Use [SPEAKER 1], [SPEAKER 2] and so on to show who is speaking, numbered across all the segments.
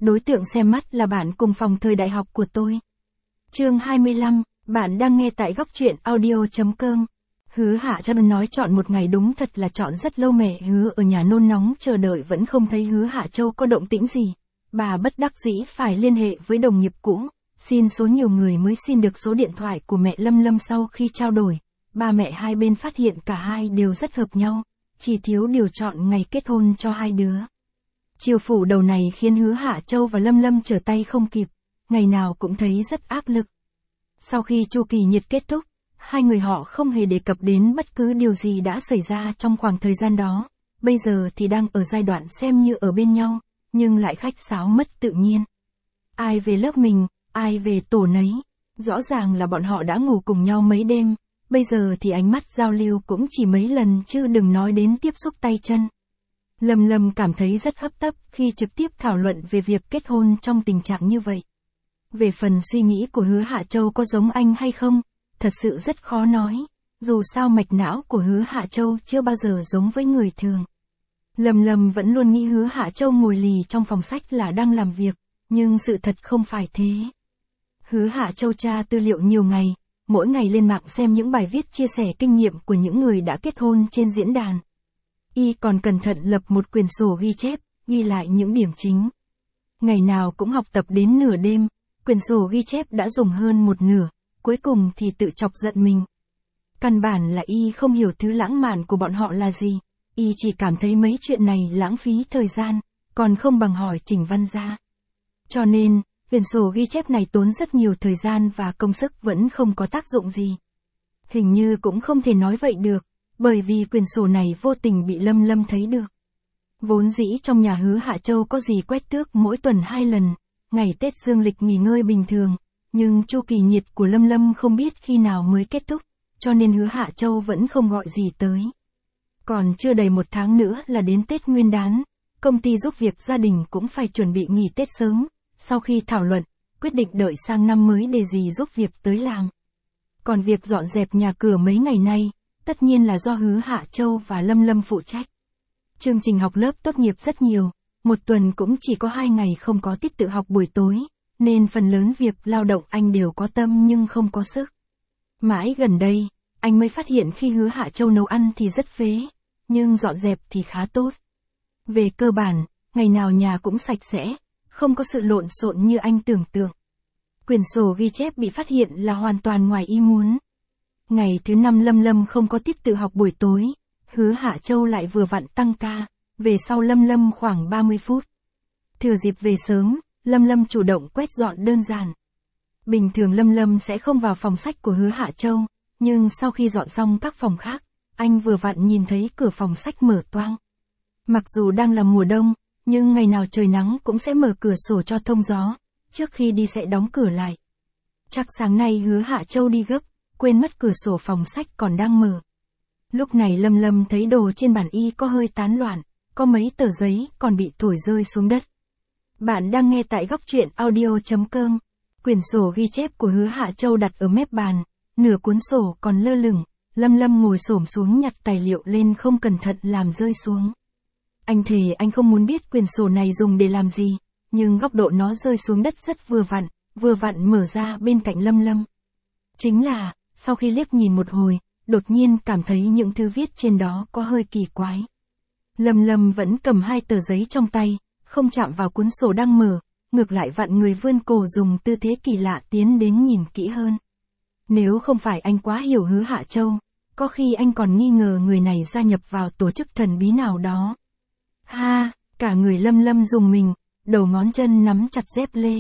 [SPEAKER 1] đối tượng xem mắt là bạn cùng phòng thời đại học của tôi. Chương 25, bạn đang nghe tại góc truyện audio.com. Hứa Hạ Châu nói chọn một ngày đúng thật là chọn rất lâu, mẹ Hứa ở nhà nôn nóng chờ đợi vẫn không thấy Hứa Hạ Châu có động tĩnh gì. Bà bất đắc dĩ phải liên hệ với đồng nghiệp cũ, xin số nhiều người mới xin được số điện thoại của mẹ Lâm Lâm. Sau khi trao đổi, ba mẹ hai bên phát hiện cả hai đều rất hợp nhau, chỉ thiếu điều chọn ngày kết hôn cho hai đứa. Chiều phủ đầu này khiến Hứa Hạ Châu và Lâm Lâm trở tay không kịp, ngày nào cũng thấy rất áp lực. Sau khi chu kỳ nhiệt kết thúc, hai người họ không hề đề cập đến bất cứ điều gì đã xảy ra trong khoảng thời gian đó, bây giờ thì đang ở giai đoạn xem như ở bên nhau, nhưng lại khách sáo mất tự nhiên. Ai về lớp mình, ai về tổ nấy, rõ ràng là bọn họ đã ngủ cùng nhau mấy đêm, bây giờ thì ánh mắt giao lưu cũng chỉ mấy lần chứ đừng nói đến tiếp xúc tay chân. Lâm Lâm cảm thấy rất hấp tấp khi trực tiếp thảo luận về việc kết hôn trong tình trạng như vậy. Về phần suy nghĩ của Hứa Hạ Châu có giống anh hay không, thật sự rất khó nói, dù sao mạch não của Hứa Hạ Châu chưa bao giờ giống với người thường. Lâm Lâm vẫn luôn nghĩ Hứa Hạ Châu ngồi lì trong phòng sách là đang làm việc, nhưng sự thật không phải thế. Hứa Hạ Châu tra tư liệu nhiều ngày, mỗi ngày lên mạng xem những bài viết chia sẻ kinh nghiệm của những người đã kết hôn trên diễn đàn. Y còn cẩn thận lập một quyển sổ ghi chép, ghi lại những điểm chính. Ngày nào cũng học tập đến nửa đêm, quyển sổ ghi chép đã dùng hơn một nửa, cuối cùng thì tự chọc giận mình. Căn bản là Y không hiểu thứ lãng mạn của bọn họ là gì, Y chỉ cảm thấy mấy chuyện này lãng phí thời gian, còn không bằng hỏi Trình Văn Gia. Cho nên, quyển sổ ghi chép này tốn rất nhiều thời gian và công sức vẫn không có tác dụng gì. Hình như cũng không thể nói vậy được, bởi vì quyển sổ này vô tình bị Lâm Lâm thấy được. Vốn dĩ trong nhà Hứa Hạ Châu có gì quét tước mỗi tuần 2 lần, ngày Tết dương lịch nghỉ ngơi bình thường, nhưng chu kỳ nhiệt của Lâm Lâm không biết khi nào mới kết thúc, cho nên Hứa Hạ Châu vẫn không gọi gì tới. Còn chưa đầy 1 tháng nữa là đến Tết Nguyên đán, công ty giúp việc gia đình cũng phải chuẩn bị nghỉ Tết sớm, sau khi thảo luận, quyết định đợi sang năm mới để dì giúp việc tới làm. Còn việc dọn dẹp nhà cửa mấy ngày nay, tất nhiên là do Hứa Hạ Châu và Lâm Lâm phụ trách. Chương trình học lớp tốt nghiệp rất nhiều, một tuần cũng chỉ có 2 ngày không có tiết tự học buổi tối, nên phần lớn việc lao động anh đều có tâm nhưng không có sức. Mãi gần đây, anh mới phát hiện khi Hứa Hạ Châu nấu ăn thì rất phế, nhưng dọn dẹp thì khá tốt. Về cơ bản, ngày nào nhà cũng sạch sẽ, không có sự lộn xộn như anh tưởng tượng. Quyển sổ ghi chép bị phát hiện là hoàn toàn ngoài ý muốn. Ngày thứ 5 Lâm Lâm không có tiết tự học buổi tối, Hứa Hạ Châu lại vừa vặn tăng ca, về sau Lâm Lâm khoảng 30 phút. Thừa dịp về sớm, Lâm Lâm chủ động quét dọn đơn giản. Bình thường Lâm Lâm sẽ không vào phòng sách của Hứa Hạ Châu, nhưng sau khi dọn xong các phòng khác, anh vừa vặn nhìn thấy cửa phòng sách mở toang. Mặc dù đang là mùa đông, nhưng ngày nào trời nắng cũng sẽ mở cửa sổ cho thông gió, trước khi đi sẽ đóng cửa lại. Chắc sáng nay Hứa Hạ Châu đi gấp, quên mất cửa sổ phòng sách còn đang mở. Lúc này Lâm Lâm thấy đồ trên bàn Y có hơi tán loạn, có mấy tờ giấy còn bị thổi rơi xuống đất. Bạn đang nghe tại góc truyện audio.com. Quyển sổ ghi chép của Hứa Hạ Châu đặt ở mép bàn, nửa cuốn sổ còn lơ lửng, Lâm Lâm ngồi xổm xuống nhặt tài liệu lên không cẩn thận làm rơi xuống. Anh thề anh không muốn biết quyển sổ này dùng để làm gì, nhưng góc độ nó rơi xuống đất rất vừa vặn mở ra bên cạnh Lâm Lâm. Chính là, sau khi liếc nhìn một hồi, đột nhiên cảm thấy những thứ viết trên đó có hơi kỳ quái. Lâm Lâm vẫn cầm 2 tờ giấy trong tay, không chạm vào cuốn sổ đang mở, ngược lại vặn người vươn cổ dùng tư thế kỳ lạ tiến đến nhìn kỹ hơn. Nếu không phải anh quá hiểu Hứa Hạ Châu, có khi anh còn nghi ngờ người này gia nhập vào tổ chức thần bí nào đó. Ha, cả người Lâm Lâm rùng mình, đầu ngón chân nắm chặt dép lê.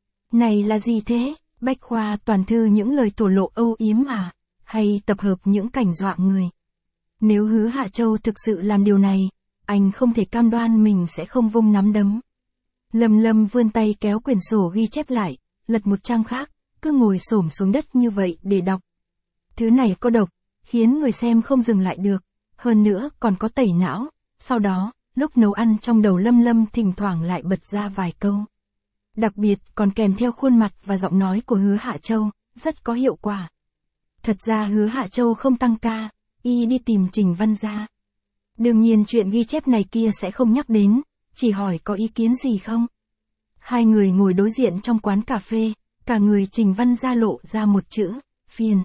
[SPEAKER 1] Này là gì thế? Bách khoa toàn thư những lời thổ lộ âu yếm à? Hay tập hợp những cảnh dọa người? Nếu Hứa Hạ Châu thực sự làm điều này, anh không thể cam đoan mình sẽ không vung nắm đấm. Lâm Lâm vươn tay kéo quyển sổ ghi chép lại, lật một trang khác, cứ ngồi xổm xuống đất như vậy để đọc. Thứ này có độc, khiến người xem không dừng lại được, hơn nữa còn có tẩy não. Sau đó, lúc nấu ăn trong đầu Lâm Lâm thỉnh thoảng lại bật ra vài câu. Đặc biệt còn kèm theo khuôn mặt và giọng nói của Hứa Hạ Châu, rất có hiệu quả. Thật ra Hứa Hạ Châu không tăng ca, Y đi tìm Trình Văn Gia. Đương nhiên chuyện ghi chép này kia sẽ không nhắc đến, chỉ hỏi có ý kiến gì không. Hai người ngồi đối diện trong quán cà phê, cả người Trình Văn Gia lộ ra một chữ, phiền.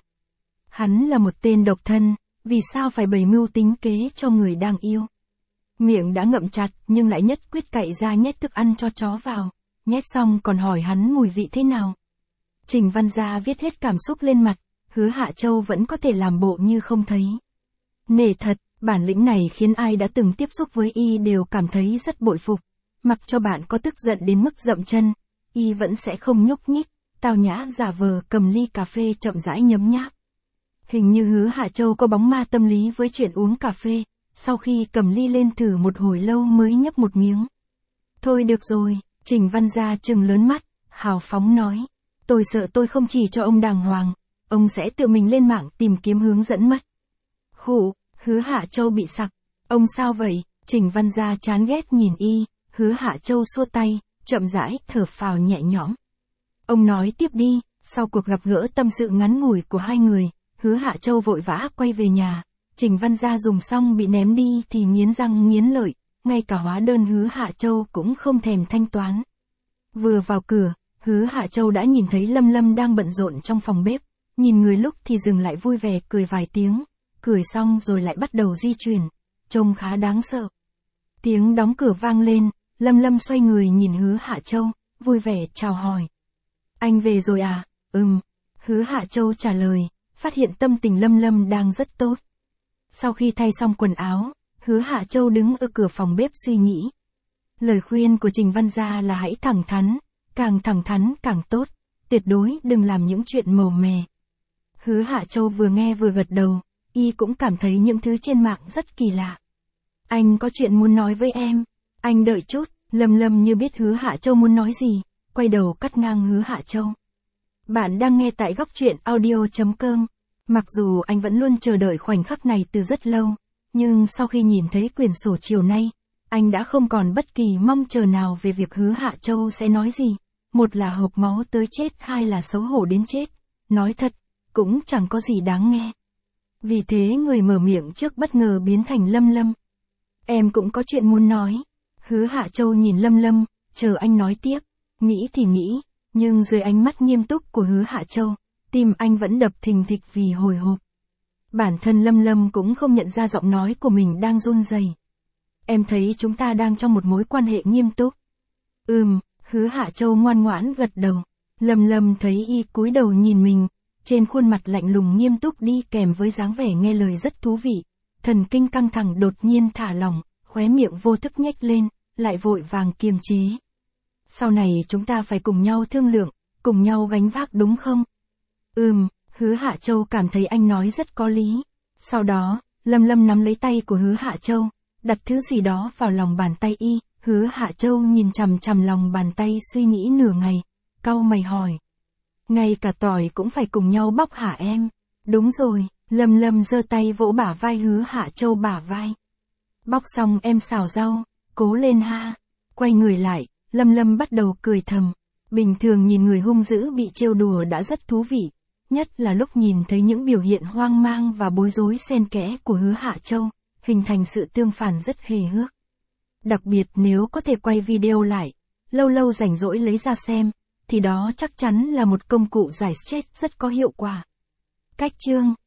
[SPEAKER 1] Hắn là một tên độc thân, vì sao phải bày mưu tính kế cho người đang yêu. Miệng đã ngậm chặt nhưng lại nhất quyết cậy ra nhét thức ăn cho chó vào, nhét xong còn hỏi hắn mùi vị thế nào. Trình Văn Gia viết hết cảm xúc lên mặt, Hứa Hạ Châu vẫn có thể làm bộ như không thấy. Nể thật, bản lĩnh này khiến ai đã từng tiếp xúc với y đều cảm thấy rất bội phục. Mặc cho bạn có tức giận đến mức dậm chân, y vẫn sẽ không nhúc nhích, tao nhã giả vờ cầm ly cà phê chậm rãi nhấm nháp. Hình như Hứa Hạ Châu có bóng ma tâm lý với chuyện uống cà phê, sau khi cầm ly lên thử một hồi lâu mới nhấp một miếng. Thôi được rồi, Trình Văn Gia trừng lớn mắt, hào phóng nói. Tôi sợ tôi không chỉ cho ông đàng hoàng, ông sẽ tự mình lên mạng tìm kiếm hướng dẫn mất. Khụ, Hứa Hạ Châu bị sặc. Ông sao vậy? Trình Văn Gia chán ghét nhìn y, Hứa Hạ Châu xua tay, chậm rãi thở phào nhẹ nhõm. Ông nói tiếp đi. Sau cuộc gặp gỡ tâm sự ngắn ngủi của hai người, Hứa Hạ Châu vội vã quay về nhà. Trình Văn Gia dùng xong bị ném đi thì nghiến răng nghiến lợi, ngay cả hóa đơn Hứa Hạ Châu cũng không thèm thanh toán. Vừa vào cửa, Hứa Hạ Châu đã nhìn thấy Lâm Lâm đang bận rộn trong phòng bếp, nhìn người lúc thì dừng lại vui vẻ cười vài tiếng, cười xong rồi lại bắt đầu di chuyển, trông khá đáng sợ. Tiếng đóng cửa vang lên, Lâm Lâm xoay người nhìn Hứa Hạ Châu, vui vẻ chào hỏi. Anh về rồi à? Hứa Hạ Châu trả lời, phát hiện tâm tình Lâm Lâm đang rất tốt. Sau khi thay xong quần áo, Hứa Hạ Châu đứng ở cửa phòng bếp suy nghĩ. Lời khuyên của Trình Văn Gia là hãy thẳng thắn, càng thẳng thắn càng tốt, tuyệt đối đừng làm những chuyện màu mè. Hứa Hạ Châu vừa nghe vừa gật đầu, y cũng cảm thấy những thứ trên mạng rất kỳ lạ. Anh có chuyện muốn nói với em, anh đợi chút. Lâm Lâm như biết Hứa Hạ Châu muốn nói gì, quay đầu cắt ngang Hứa Hạ Châu. Bạn đang nghe tại góc truyện audio.com. Mặc dù anh vẫn luôn chờ đợi khoảnh khắc này từ rất lâu, nhưng sau khi nhìn thấy quyển sổ chiều nay, anh đã không còn bất kỳ mong chờ nào về việc Hứa Hạ Châu sẽ nói gì. Một là hộc máu tới chết, hai là xấu hổ đến chết. Nói thật, cũng chẳng có gì đáng nghe. Vì thế người mở miệng trước bất ngờ biến thành Lâm Lâm. Em cũng có chuyện muốn nói. Hứa Hạ Châu nhìn Lâm Lâm, chờ anh nói tiếp. Nghĩ thì nghĩ, nhưng dưới ánh mắt nghiêm túc của Hứa Hạ Châu, tim anh vẫn đập thình thịch vì hồi hộp. Bản thân Lâm Lâm cũng không nhận ra giọng nói của mình đang run rẩy. Em thấy chúng ta đang trong một mối quan hệ nghiêm túc. Hứa Hạ Châu ngoan ngoãn gật đầu. Lâm Lâm thấy y cúi đầu nhìn mình, trên khuôn mặt lạnh lùng nghiêm túc đi kèm với dáng vẻ nghe lời rất thú vị. Thần kinh căng thẳng đột nhiên thả lỏng, khóe miệng vô thức nhếch lên, lại vội vàng kiềm chế. Sau này chúng ta phải cùng nhau thương lượng, cùng nhau gánh vác đúng không? Hứa Hạ Châu cảm thấy anh nói rất có lý. Sau đó, Lâm Lâm nắm lấy tay của Hứa Hạ Châu, đặt thứ gì đó vào lòng bàn tay y. Hứa Hạ Châu nhìn chằm chằm lòng bàn tay suy nghĩ nửa ngày, cau mày hỏi. Ngay cả tỏi cũng phải cùng nhau bóc hả em? Đúng rồi, Lâm Lâm giơ tay vỗ bả vai Hứa Hạ Châu bả vai. Bóc xong em xào rau, cố lên ha. Quay người lại, Lâm Lâm bắt đầu cười thầm. Bình thường nhìn người hung dữ bị trêu đùa đã rất thú vị, nhất là lúc nhìn thấy những biểu hiện hoang mang và bối rối xen kẽ của Hứa Hạ Châu, hình thành sự tương phản rất hề hước. Đặc biệt nếu có thể quay video lại, lâu lâu rảnh rỗi lấy ra xem, thì đó chắc chắn là một công cụ giải stress rất có hiệu quả. Cách chương